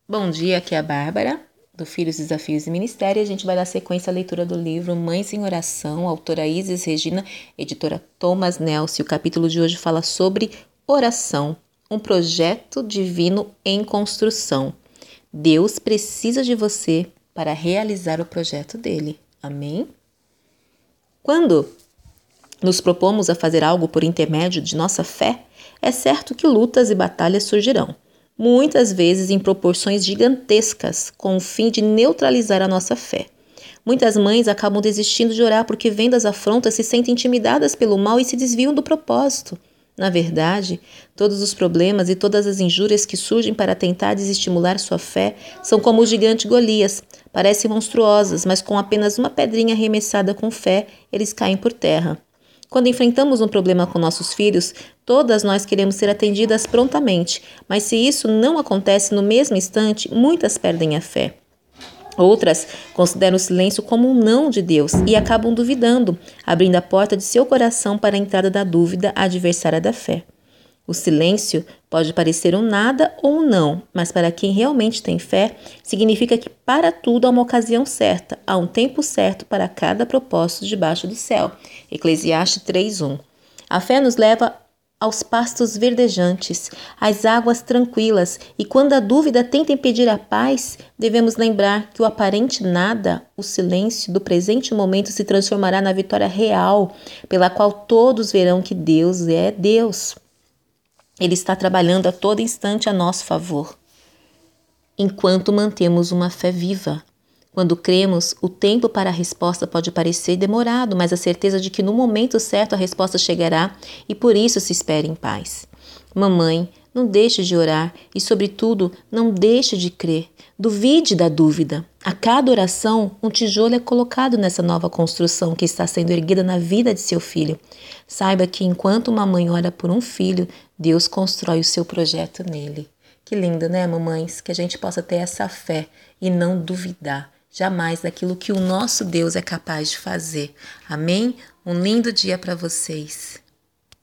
Bom dia, aqui é a Bárbara, do Filhos, Desafios e Ministério. A gente vai dar sequência à leitura do livro Mães em Oração, autora Isis Regina, editora Thomas Nelson. O capítulo de hoje fala sobre oração, um projeto divino em construção. Deus precisa de você para realizar o projeto dele. Amém? Quando nos propomos a fazer algo por intermédio de nossa fé, é certo que lutas e batalhas surgirão, muitas vezes em proporções gigantescas, com o fim de neutralizar a nossa fé. Muitas mães acabam desistindo de orar porque, vendo as afrontas, se sentem intimidadas pelo mal e se desviam do propósito. Na verdade, todos os problemas e todas as injúrias que surgem para tentar desestimular sua fé são como o gigante Golias. Parecem monstruosas, mas com apenas uma pedrinha arremessada com fé, eles caem por terra. Quando enfrentamos um problema com nossos filhos, todas nós queremos ser atendidas prontamente, mas se isso não acontece no mesmo instante, muitas perdem a fé. Outras consideram o silêncio como um não de Deus e acabam duvidando, abrindo a porta de seu coração para a entrada da dúvida adversária da fé. O silêncio pode parecer um nada ou um não, mas para quem realmente tem fé, significa que para tudo há uma ocasião certa, há um tempo certo para cada propósito debaixo do céu. Eclesiastes 3:1. A fé nos leva aos pastos verdejantes, às águas tranquilas, e quando a dúvida tenta impedir a paz, devemos lembrar que o aparente nada, o silêncio do presente momento se transformará na vitória real, pela qual todos verão que Deus é Deus. Ele está trabalhando a todo instante a nosso favor, enquanto mantemos uma fé viva. Quando cremos, o tempo para a resposta pode parecer demorado, mas a certeza de que no momento certo a resposta chegará e por isso se espere em paz. Mamãe, não deixe de orar e, sobretudo, não deixe de crer. Duvide da dúvida. A cada oração, um tijolo é colocado nessa nova construção que está sendo erguida na vida de seu filho. Saiba que enquanto uma mãe ora por um filho, Deus constrói o seu projeto nele. Que lindo, né, mamães? Que a gente possa ter essa fé e não duvidar jamais daquilo que o nosso Deus é capaz de fazer. Amém? Um lindo dia para vocês.